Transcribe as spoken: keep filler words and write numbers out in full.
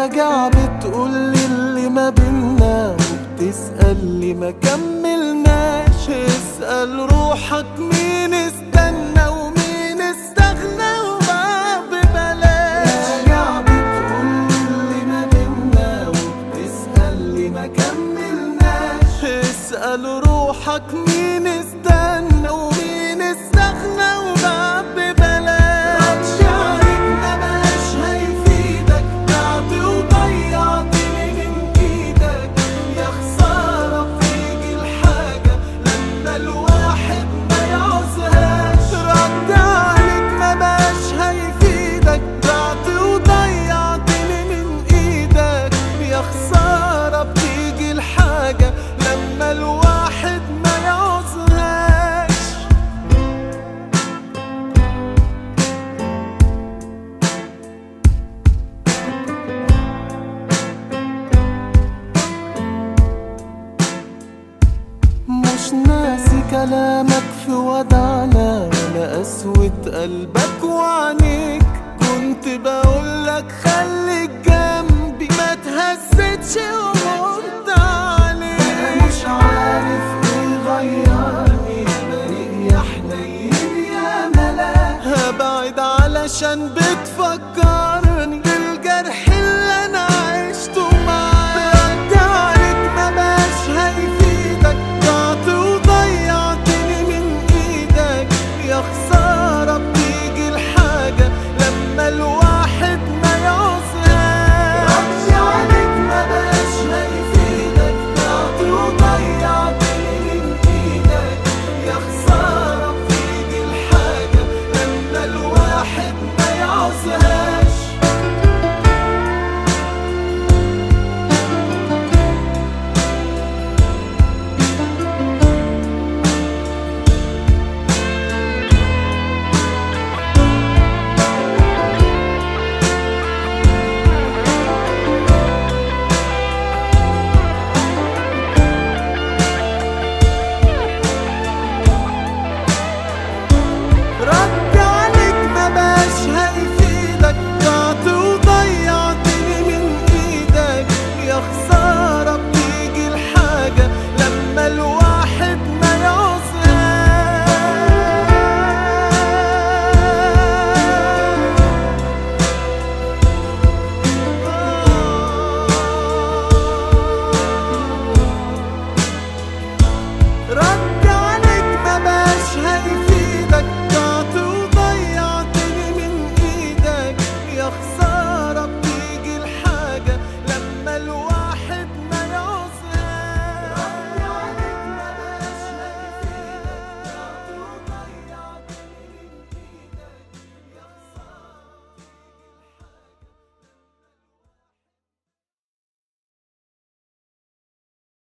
راجع بتقولي اللي ما بينا، وبتسأل ما كملناش. اسأل روحك مين استنى ومين استغنى وما ببلاش. راجع بتقولي اللي ما بينا، وبتسأل ما كملناش. اسأل روحك مين استنى ومين استغنى وما ببلاش. شعرك ما بقاش هيفيدك، بعت وضيعتني من ايدك. يا خسارة بتيجي الحاجة لما الواحد ما يعوزهاش. رد عليك ما بقاش هيفيدك، بعت وضيعتني من ايدك. يا خسارة بتيجي الحاجة لما الواحد ما يعوزهاش. مش ناسي كلامك في ودعنا، ولا قسوة قلبك وعينيك. كنت بقولك خليك جنبي ما تهزتش